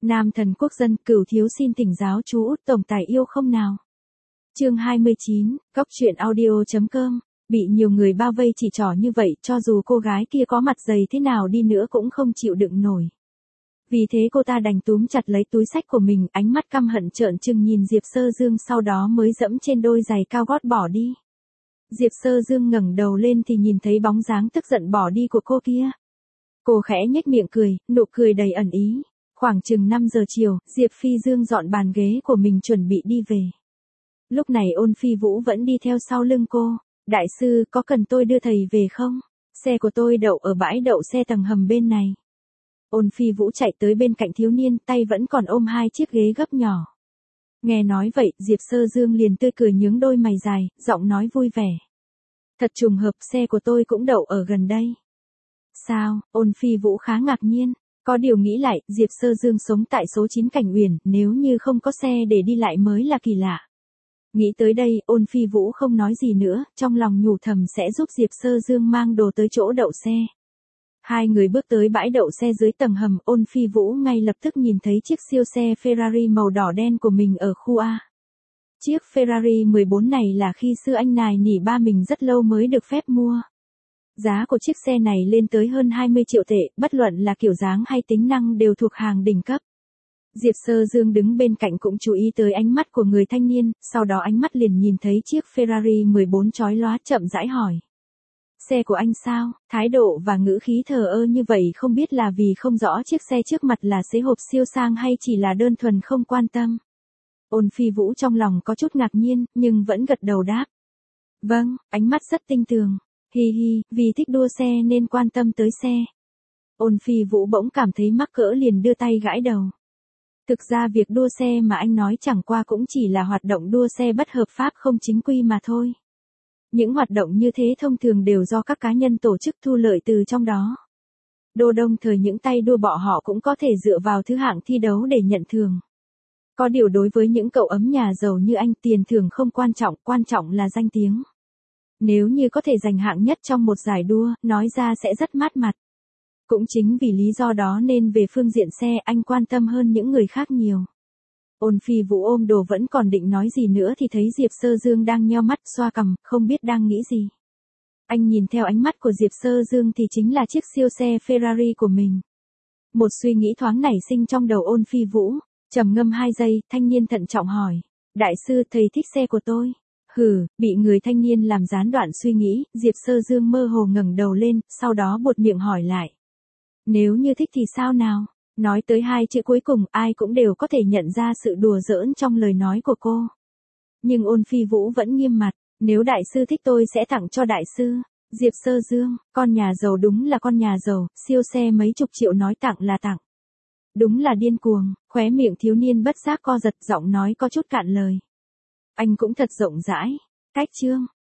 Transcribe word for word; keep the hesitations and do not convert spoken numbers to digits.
Nam thần quốc dân, cửu thiếu xin thỉnh giáo chú út tổng tài yêu không nào. Chương hai mươi chín, góc truyện audio chấm com. Bị nhiều người bao vây chỉ trỏ như vậy, cho dù cô gái kia có mặt dày thế nào đi nữa cũng không chịu đựng nổi. Vì thế cô ta đành túm chặt lấy túi xách của mình, ánh mắt căm hận trợn trừng nhìn Diệp Sơ Dương, sau đó mới dẫm trên đôi giày cao gót bỏ đi. Diệp Sơ Dương ngẩng đầu lên thì nhìn thấy bóng dáng tức giận bỏ đi của cô kia. Cô khẽ nhếch miệng cười, nụ cười đầy ẩn ý. Khoảng chừng năm giờ chiều, Diệp Phi Dương dọn bàn ghế của mình chuẩn bị đi về. Lúc này Ôn Phi Vũ vẫn đi theo sau lưng cô. Đại sư, có cần tôi đưa thầy về không? Xe của tôi đậu ở bãi đậu xe tầng hầm bên này. Ôn Phi Vũ chạy tới bên cạnh thiếu niên, tay vẫn còn ôm hai chiếc ghế gấp nhỏ. Nghe nói vậy, Diệp Sơ Dương liền tươi cười nhướng đôi mày dài, giọng nói vui vẻ. Thật trùng hợp, xe của tôi cũng đậu ở gần đây. Sao? Ôn Phi Vũ khá ngạc nhiên. Có điều nghĩ lại, Diệp Sơ Dương sống tại số chín Cảnh Uyển, nếu như không có xe để đi lại mới là kỳ lạ. Nghĩ tới đây, Ôn Phi Vũ không nói gì nữa, trong lòng nhủ thầm sẽ giúp Diệp Sơ Dương mang đồ tới chỗ đậu xe. Hai người bước tới bãi đậu xe dưới tầng hầm, Ôn Phi Vũ ngay lập tức nhìn thấy chiếc siêu xe Ferrari màu đỏ đen của mình ở khu A. Chiếc Ferrari mười bốn này là khi xưa anh nài nỉ ba mình rất lâu mới được phép mua. Giá của chiếc xe này lên tới hơn hai mươi triệu tệ, bất luận là kiểu dáng hay tính năng đều thuộc hàng đỉnh cấp. Diệp Sơ Dương đứng bên cạnh cũng chú ý tới ánh mắt của người thanh niên, sau đó ánh mắt liền nhìn thấy chiếc Ferrari mười bốn chói lóa, chậm rãi hỏi. Xe của anh sao? Thái độ và ngữ khí thờ ơ như vậy không biết là vì không rõ chiếc xe trước mặt là xế hộp siêu sang hay chỉ là đơn thuần không quan tâm. Ôn Phi Vũ trong lòng có chút ngạc nhiên, nhưng vẫn gật đầu đáp. Vâng, ánh mắt rất tinh tường. Hi hi, vì thích đua xe nên quan tâm tới xe. Ôn Phi Vũ bỗng cảm thấy mắc cỡ liền đưa tay gãi đầu. Thực ra việc đua xe mà anh nói chẳng qua cũng chỉ là hoạt động đua xe bất hợp pháp không chính quy mà thôi. Những hoạt động như thế thông thường đều do các cá nhân tổ chức thu lợi từ trong đó. Đô đông thời những tay đua bọ họ cũng có thể dựa vào thứ hạng thi đấu để nhận thưởng. Có điều đối với những cậu ấm nhà giàu như anh, tiền thưởng không quan trọng, quan trọng là danh tiếng. Nếu như có thể giành hạng nhất trong một giải đua, nói ra sẽ rất mát mặt. Cũng chính vì lý do đó nên về phương diện xe anh quan tâm hơn những người khác nhiều. Ôn Phi Vũ ôm đồ vẫn còn định nói gì nữa thì thấy Diệp Sơ Dương đang nheo mắt xoa cằm, không biết đang nghĩ gì. Anh nhìn theo ánh mắt của Diệp Sơ Dương thì chính là chiếc siêu xe Ferrari của mình. Một suy nghĩ thoáng nảy sinh trong đầu Ôn Phi Vũ, trầm ngâm hai giây, thanh niên thận trọng hỏi. Đại sư, thầy thích xe của tôi. Hừ, bị người thanh niên làm gián đoạn suy nghĩ, Diệp Sơ Dương mơ hồ ngẩng đầu lên, sau đó buột miệng hỏi lại. Nếu như thích thì sao nào? Nói tới hai chữ cuối cùng, ai cũng đều có thể nhận ra sự đùa giỡn trong lời nói của cô. Nhưng Ôn Phi Vũ vẫn nghiêm mặt, nếu đại sư thích tôi sẽ tặng cho đại sư. Diệp Sơ Dương, con nhà giàu đúng là con nhà giàu, siêu xe mấy chục triệu nói tặng là tặng. Đúng là điên cuồng, khóe miệng thiếu niên bất giác co giật, giọng nói có chút cạn lời. Anh cũng thật rộng rãi. Cách chương,